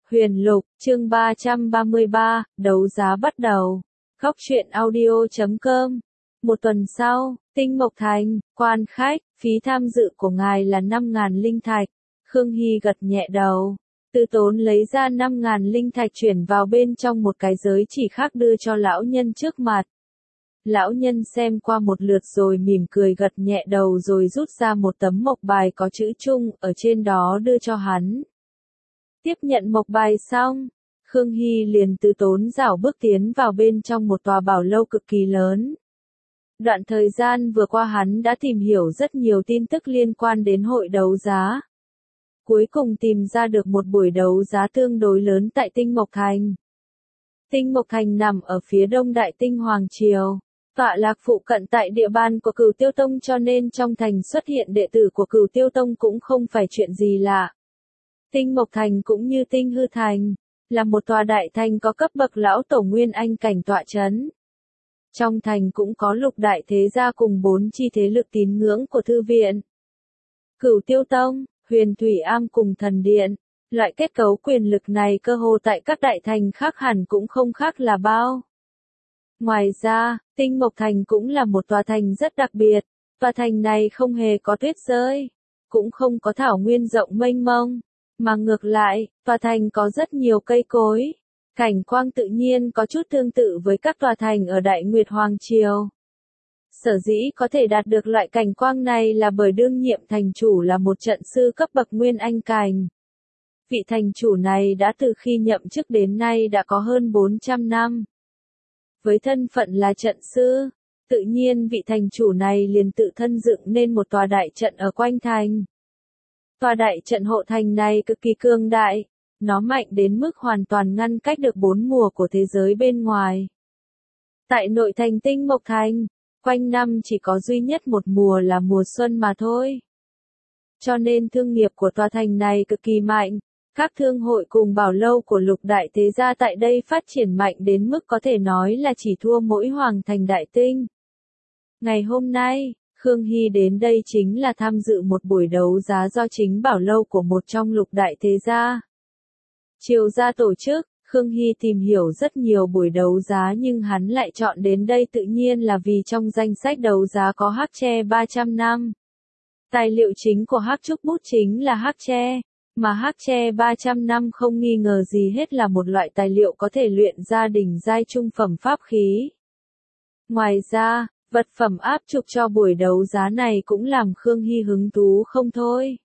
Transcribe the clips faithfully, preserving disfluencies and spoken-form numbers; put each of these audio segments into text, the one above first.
Huyền Lục, chương ba trăm ba mươi ba, đấu giá bắt đầu. Góc truyện audio chấm com. Một tuần sau, Tinh Mộc Thành, quan khách, phí tham dự của ngài là năm ngàn linh thạch. Khương Hy gật nhẹ đầu. Từ Tốn lấy ra năm ngàn linh thạch chuyển vào bên trong một cái giới chỉ khác đưa cho lão nhân trước mặt. Lão nhân xem qua một lượt rồi mỉm cười gật nhẹ đầu rồi rút ra một tấm mộc bài có chữ Trung ở trên đó đưa cho hắn. Tiếp nhận mộc bài xong, Khương Hy liền Từ Tốn rảo bước tiến vào bên trong một tòa bảo lâu cực kỳ lớn. Đoạn thời gian vừa qua hắn đã tìm hiểu rất nhiều tin tức liên quan đến hội đấu giá. Cuối cùng tìm ra được một buổi đấu giá tương đối lớn tại Tinh Mộc Thành. Tinh Mộc Thành nằm ở phía đông Đại Tinh Hoàng Triều, tọa lạc phụ cận tại địa bàn của Cửu Tiêu Tông, cho nên trong thành xuất hiện đệ tử của Cửu Tiêu Tông cũng không phải chuyện gì lạ. Tinh Mộc Thành cũng như Tinh Hư Thành, là một tòa đại thành có cấp bậc lão tổ nguyên anh cảnh tọa chấn. Trong thành cũng có lục đại thế gia cùng bốn chi thế lực tín ngưỡng của thư viện. Cửu Tiêu Tông, Huyền Thủy Am cùng Thần Điện, loại kết cấu quyền lực này cơ hồ tại các đại thành khác hẳn cũng không khác là bao. Ngoài ra, Tinh Mộc Thành cũng là một tòa thành rất đặc biệt, tòa thành này không hề có tuyết rơi, cũng không có thảo nguyên rộng mênh mông, mà ngược lại, tòa thành có rất nhiều cây cối, cảnh quang tự nhiên có chút tương tự với các tòa thành ở Đại Nguyệt Hoàng Triều. Sở dĩ có thể đạt được loại cảnh quang này là bởi đương nhiệm thành chủ là một trận sư cấp bậc nguyên anh cảnh. Vị thành chủ này đã từ khi nhậm chức đến nay đã có hơn bốn trăm năm. Với thân phận là trận sư, tự nhiên vị thành chủ này liền tự thân dựng nên một tòa đại trận ở quanh thành. Tòa đại trận hộ thành này cực kỳ cường đại, nó mạnh đến mức hoàn toàn ngăn cách được bốn mùa của thế giới bên ngoài. Tại nội thành Tinh Mộc Thành, quanh năm chỉ có duy nhất một mùa là mùa xuân mà thôi. Cho nên thương nghiệp của tòa thành này cực kỳ mạnh, các thương hội cùng bảo lâu của lục đại thế gia tại đây phát triển mạnh đến mức có thể nói là chỉ thua mỗi hoàng thành Đại Tinh. Ngày hôm nay, Khương Hy đến đây chính là tham dự một buổi đấu giá do chính bảo lâu của một trong lục đại thế gia. Triều gia tổ chức, Khương Hy tìm hiểu rất nhiều buổi đấu giá nhưng hắn lại chọn đến đây tự nhiên là vì trong danh sách đấu giá có hắc tre ba trăm năm. Tài liệu chính của hắc trúc bút chính là hắc tre, mà hắc tre ba trăm năm không nghi ngờ gì hết là một loại tài liệu có thể luyện ra đỉnh giai trung phẩm pháp khí. Ngoài ra, vật phẩm áp trục cho buổi đấu giá này cũng làm Khương Hy hứng thú không thôi.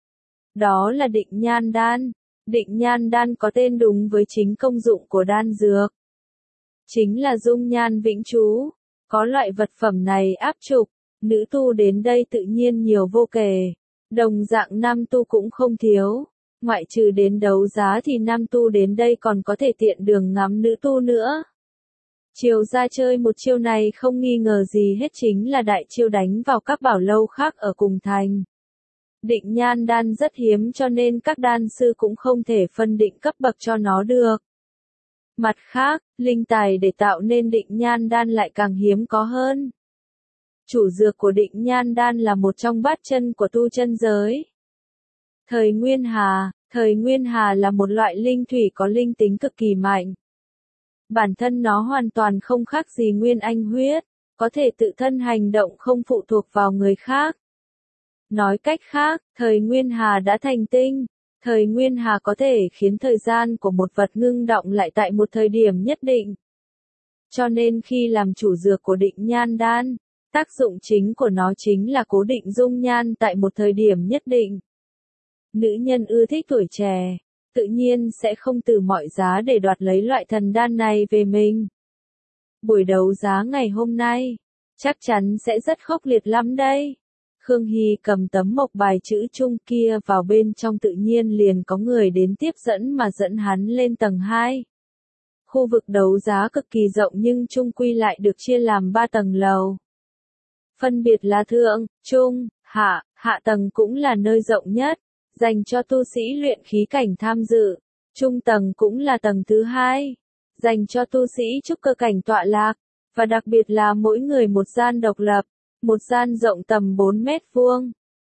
Đó là định nhan đan. Định nhan đan có tên đúng với chính công dụng của đan dược. Chính là dung nhan vĩnh trú. Có loại vật phẩm này áp trục, nữ tu đến đây tự nhiên nhiều vô kể. Đồng dạng nam tu cũng không thiếu. Ngoại trừ đến đấu giá thì nam tu đến đây còn có thể tiện đường ngắm nữ tu nữa. Chiều ra chơi một chiêu này không nghi ngờ gì hết chính là đại chiêu đánh vào các bảo lâu khác ở cùng thành. Định nhan đan rất hiếm cho nên các đan sư cũng không thể phân định cấp bậc cho nó được. Mặt khác, linh tài để tạo nên định nhan đan lại càng hiếm có hơn. Chủ dược của định nhan đan là một trong bát chân của tu chân giới. Thời Nguyên Hà, thời Nguyên Hà là một loại linh thủy có linh tính cực kỳ mạnh. Bản thân nó hoàn toàn không khác gì nguyên anh huyết, có thể tự thân hành động không phụ thuộc vào người khác. Nói cách khác, thời Nguyên Hà đã thành tinh, thời Nguyên Hà có thể khiến thời gian của một vật ngưng đọng lại tại một thời điểm nhất định. Cho nên khi làm chủ dược của định nhan đan, tác dụng chính của nó chính là cố định dung nhan tại một thời điểm nhất định. Nữ nhân ưa thích tuổi trẻ, tự nhiên sẽ không từ mọi giá để đoạt lấy loại thần đan này về mình. Buổi đấu giá ngày hôm nay, chắc chắn sẽ rất khốc liệt lắm đây. Khương Hy cầm tấm mộc bài chữ Trung kia vào bên trong tự nhiên liền có người đến tiếp dẫn mà dẫn hắn lên tầng hai. Khu vực đấu giá cực kỳ rộng nhưng chung quy lại được chia làm ba tầng lầu. Phân biệt là thượng, trung, hạ, hạ tầng cũng là nơi rộng nhất, dành cho tu sĩ luyện khí cảnh tham dự. Trung tầng cũng là tầng thứ hai, dành cho tu sĩ trúc cơ cảnh tọa lạc, và đặc biệt là mỗi người một gian độc lập. Một gian rộng tầm bốn mét vuông.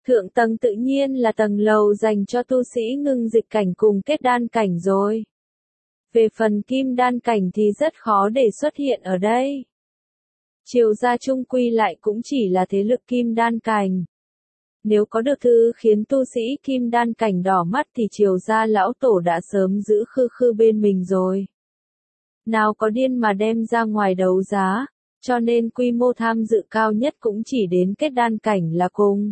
Thượng tầng tự nhiên là tầng lầu dành cho tu sĩ ngưng dịch cảnh cùng kết đan cảnh rồi. Về phần kim đan cảnh thì rất khó để xuất hiện ở đây. Triều gia chung quy lại cũng chỉ là thế lực kim đan cảnh. Nếu có được thứ khiến tu sĩ kim đan cảnh đỏ mắt thì triều gia lão tổ đã sớm giữ khư khư bên mình rồi. Nào có điên mà đem ra ngoài đấu giá, cho nên quy mô tham dự cao nhất cũng chỉ đến kết đan cảnh là cùng.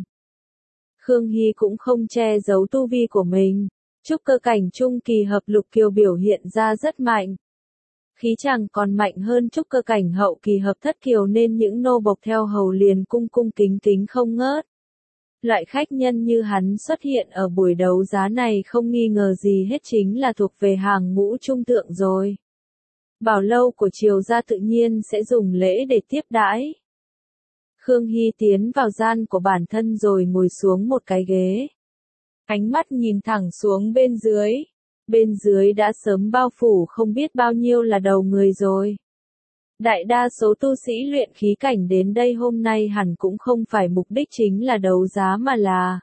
Khương Hy cũng không che giấu tu vi của mình, trúc cơ cảnh trung kỳ hợp lục kiều biểu hiện ra rất mạnh. Khí chàng còn mạnh hơn trúc cơ cảnh hậu kỳ hợp thất kiều nên những nô bộc theo hầu liền cung cung kính kính không ngớt. Loại khách nhân như hắn xuất hiện ở buổi đấu giá này không nghi ngờ gì hết chính là thuộc về hàng ngũ trung thượng rồi. Bảo lâu của triều gia tự nhiên sẽ dùng lễ để tiếp đãi. Khương Hy tiến vào gian của bản thân rồi ngồi xuống một cái ghế. Ánh mắt nhìn thẳng xuống bên dưới. Bên dưới đã sớm bao phủ không biết bao nhiêu là đầu người rồi. Đại đa số tu sĩ luyện khí cảnh đến đây hôm nay hẳn cũng không phải mục đích chính là đấu giá mà là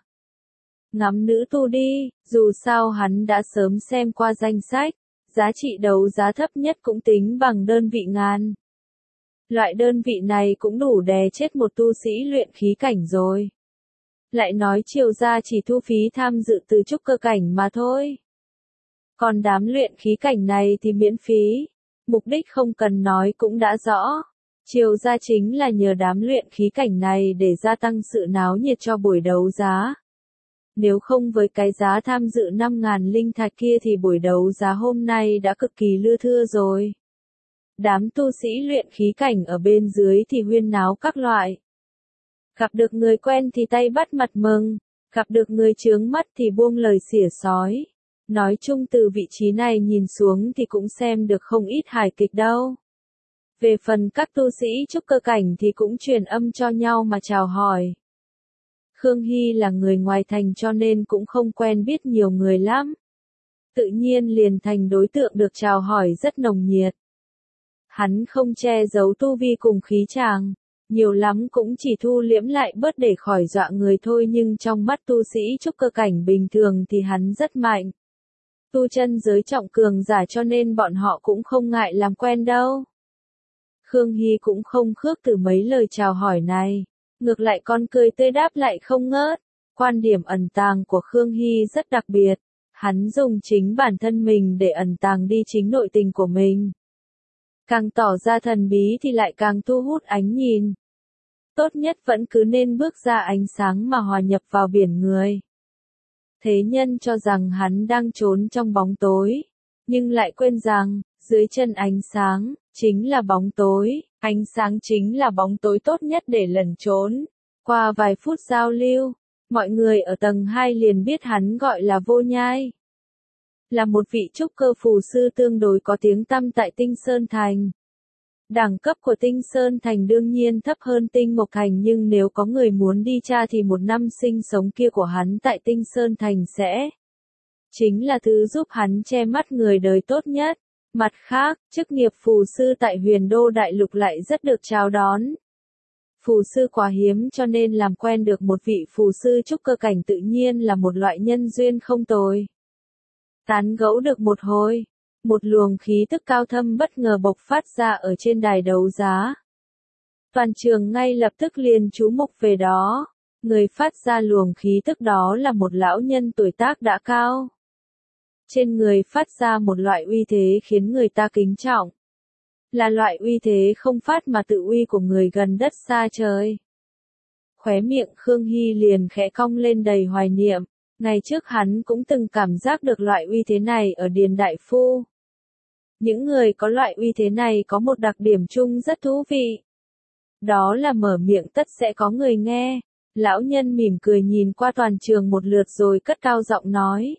ngắm nữ tu đi, dù sao hắn đã sớm xem qua danh sách, giá trị đấu giá thấp nhất cũng tính bằng đơn vị ngàn. Loại đơn vị này cũng đủ đè chết một tu sĩ luyện khí cảnh rồi. Lại nói triều gia chỉ thu phí tham dự từ trúc cơ cảnh mà thôi. Còn đám luyện khí cảnh này thì miễn phí. Mục đích không cần nói cũng đã rõ. Triều gia chính là nhờ đám luyện khí cảnh này để gia tăng sự náo nhiệt cho buổi đấu giá. Nếu không với cái giá tham dự năm ngàn linh thạch kia thì buổi đấu giá hôm nay đã cực kỳ lưa thưa rồi. Đám tu sĩ luyện khí cảnh ở bên dưới thì huyên náo các loại. Gặp được người quen thì tay bắt mặt mừng, gặp được người chướng mắt thì buông lời xỉa xói. Nói chung từ vị trí này nhìn xuống thì cũng xem được không ít hài kịch đâu. Về phần các tu sĩ trúc cơ cảnh thì cũng truyền âm cho nhau mà chào hỏi. Khương Hy là người ngoài thành cho nên cũng không quen biết nhiều người lắm. Tự nhiên liền thành đối tượng được chào hỏi rất nồng nhiệt. Hắn không che giấu tu vi cùng khí chàng, nhiều lắm cũng chỉ thu liễm lại bớt để khỏi dọa người thôi, nhưng trong mắt tu sĩ trúc cơ cảnh bình thường thì hắn rất mạnh. Tu chân giới trọng cường giả cho nên bọn họ cũng không ngại làm quen đâu. Khương Hy cũng không khước từ mấy lời chào hỏi này, ngược lại con cười tươi đáp lại không ngớt. Quan điểm ẩn tàng của Khương Hy rất đặc biệt, hắn dùng chính bản thân mình để ẩn tàng đi chính nội tình của mình. Càng tỏ ra thần bí thì lại càng thu hút ánh nhìn. Tốt nhất vẫn cứ nên bước ra ánh sáng mà hòa nhập vào biển người. Thế nhân cho rằng hắn đang trốn trong bóng tối, nhưng lại quên rằng, dưới chân ánh sáng, chính là bóng tối, ánh sáng chính là bóng tối tốt nhất để lẩn trốn. Qua vài phút giao lưu, mọi người ở tầng hai liền biết hắn gọi là Vô Nhai. Là một vị trúc cơ phù sư tương đối có tiếng tăm tại Tinh Sơn Thành. Đẳng cấp của Tinh Sơn Thành đương nhiên thấp hơn Tinh Mộc Thành, nhưng nếu có người muốn đi tra thì một năm sinh sống kia của hắn tại Tinh Sơn Thành sẽ chính là thứ giúp hắn che mắt người đời tốt nhất. Mặt khác, chức nghiệp phù sư tại Huyền Đô Đại Lục lại rất được chào đón. Phù sư quá hiếm cho nên làm quen được một vị phù sư trúc cơ cảnh tự nhiên là một loại nhân duyên không tồi. Tán gẫu được một hồi, một luồng khí tức cao thâm bất ngờ bộc phát ra ở trên đài đấu giá. Toàn trường ngay lập tức liền chú mục về đó. Người phát ra luồng khí tức đó là một lão nhân tuổi tác đã cao. Trên người phát ra một loại uy thế khiến người ta kính trọng. Là loại uy thế không phát mà tự uy của người gần đất xa trời. Khóe miệng Khương Hy liền khẽ cong lên đầy hoài niệm. Ngày trước hắn cũng từng cảm giác được loại uy thế này ở Điền Đại Phu. Những người có loại uy thế này có một đặc điểm chung rất thú vị. Đó là mở miệng tất sẽ có người nghe. Lão nhân mỉm cười nhìn qua toàn trường một lượt rồi cất cao giọng nói.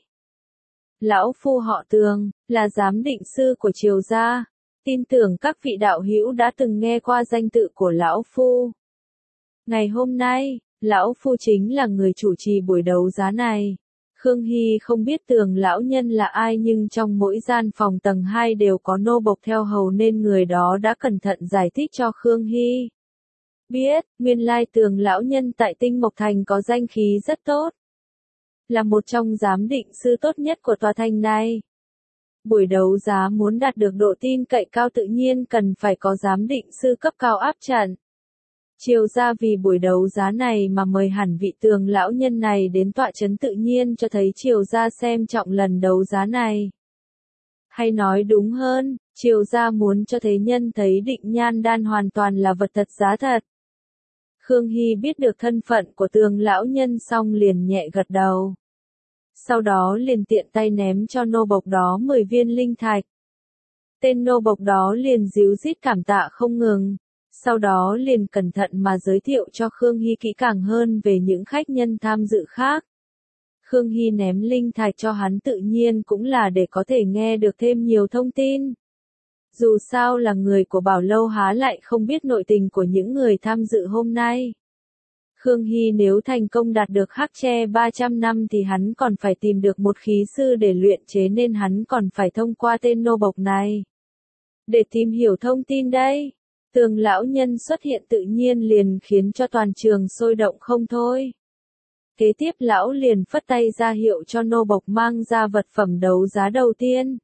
Lão Phu họ Tường, là giám định sư của triều gia. Tin tưởng các vị đạo hữu đã từng nghe qua danh tự của Lão Phu. Ngày hôm nay, Lão Phu chính là người chủ trì buổi đấu giá này. Khương Hy không biết Tường lão nhân là ai, nhưng trong mỗi gian phòng tầng hai đều có nô bộc theo hầu nên người đó đã cẩn thận giải thích cho Khương Hy. biết, nguyên lai Tường lão nhân tại Tinh Mộc Thành có danh khí rất tốt. Là một trong giám định sư tốt nhất của tòa thành này. Buổi đấu giá muốn đạt được độ tin cậy cao tự nhiên cần phải có giám định sư cấp cao áp trận. Triều gia vì buổi đấu giá này mà mời hẳn vị Tường lão nhân này đến tọa trấn tự nhiên cho thấy Triều gia xem trọng lần đấu giá này. Hay nói đúng hơn, Triều gia muốn cho thế nhân thấy định nhan đan hoàn toàn là vật thật giá thật. Khương Hy biết được thân phận của Tường lão nhân xong liền nhẹ gật đầu. Sau đó liền tiện tay ném cho nô bộc đó mười viên linh thạch. Tên nô bộc đó liền díu dít cảm tạ không ngừng. Sau đó liền cẩn thận mà giới thiệu cho Khương Hy kỹ càng hơn về những khách nhân tham dự khác. Khương Hy ném linh thạch cho hắn tự nhiên cũng là để có thể nghe được thêm nhiều thông tin. Dù sao là người của Bảo Lâu há lại không biết nội tình của những người tham dự hôm nay. Khương Hy nếu thành công đạt được hắc tre ba trăm năm thì hắn còn phải tìm được một khí sư để luyện chế nên hắn còn phải thông qua tên nô bộc này. Để tìm hiểu thông tin đây. Tường lão nhân xuất hiện tự nhiên liền khiến cho toàn trường sôi động không thôi. Kế tiếp lão liền phất tay ra hiệu cho nô bộc mang ra vật phẩm đấu giá đầu tiên.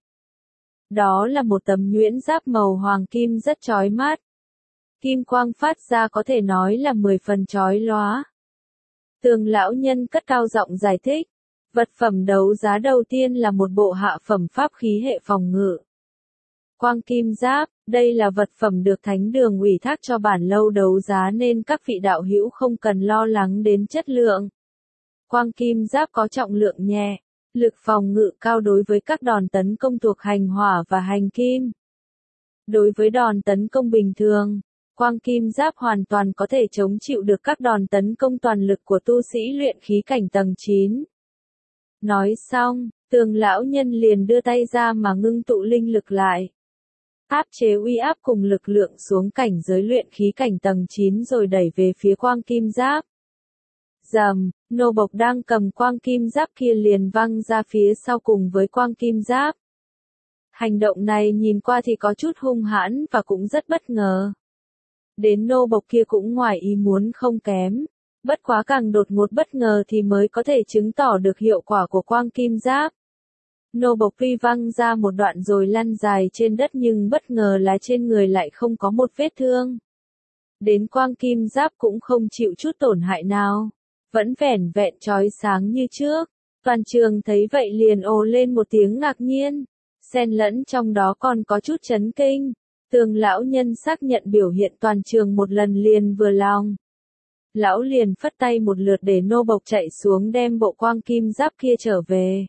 Đó là một tấm nhuyễn giáp màu hoàng kim rất chói mắt. Kim quang phát ra có thể nói là mười phần chói lóa. Tường lão nhân cất cao giọng giải thích. Vật phẩm đấu giá đầu tiên là một bộ hạ phẩm pháp khí hệ phòng ngự. Quang kim giáp, đây là vật phẩm được thánh đường ủy thác cho bản lâu đấu giá nên các vị đạo hữu không cần lo lắng đến chất lượng. Quang kim giáp có trọng lượng nhẹ, lực phòng ngự cao đối với các đòn tấn công thuộc hành hỏa và hành kim. Đối với đòn tấn công bình thường, quang kim giáp hoàn toàn có thể chống chịu được các đòn tấn công toàn lực của tu sĩ luyện khí cảnh tầng chín. Nói xong, Tường lão nhân liền đưa tay ra mà ngưng tụ linh lực lại. Áp chế uy áp cùng lực lượng xuống cảnh giới luyện khí cảnh tầng chín rồi đẩy về phía quang kim giáp. Rầm, nô bộc đang cầm quang kim giáp kia liền văng ra phía sau cùng với quang kim giáp. Hành động này nhìn qua thì có chút hung hãn và cũng rất bất ngờ. Đến nô bộc kia cũng ngoài ý muốn không kém. Bất quá càng đột ngột bất ngờ thì mới có thể chứng tỏ được hiệu quả của quang kim giáp. Nô bộc tuy văng ra một đoạn rồi lăn dài trên đất nhưng bất ngờ là trên người lại không có một vết thương. Đến quang kim giáp cũng không chịu chút tổn hại nào. Vẫn vẻn vẹn chói sáng như trước. Toàn trường thấy vậy liền ồ lên một tiếng ngạc nhiên. Xen lẫn trong đó còn có chút chấn kinh. Tường lão nhân xác nhận biểu hiện toàn trường một lần liền vừa lòng. Lão liền phất tay một lượt để nô bộc chạy xuống đem bộ quang kim giáp kia trở về.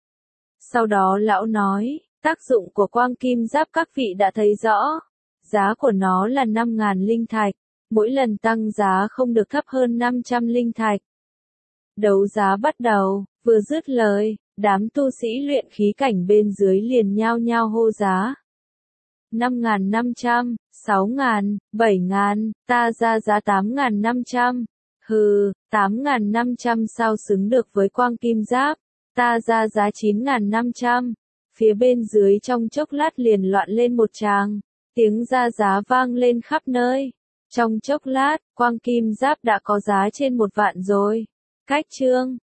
Sau đó lão nói, tác dụng của quang kim giáp các vị đã thấy rõ. Giá của nó là năm nghìn linh thạch. Mỗi lần tăng giá không được thấp hơn năm trăm linh thạch. Đấu giá bắt đầu, vừa dứt lời, đám tu sĩ luyện khí cảnh bên dưới liền nhao nhao hô giá. năm nghìn năm trăm, sáu nghìn, bảy nghìn, ta ra giá tám nghìn năm trăm. Hừ, tám nghìn năm trăm sao xứng được với quang kim giáp, ta ra giá chín nghìn năm trăm. Phía bên dưới trong chốc lát liền loạn lên một tràng, tiếng ra giá vang lên khắp nơi. Trong chốc lát, quang kim giáp đã có giá trên một vạn rồi. Cách chương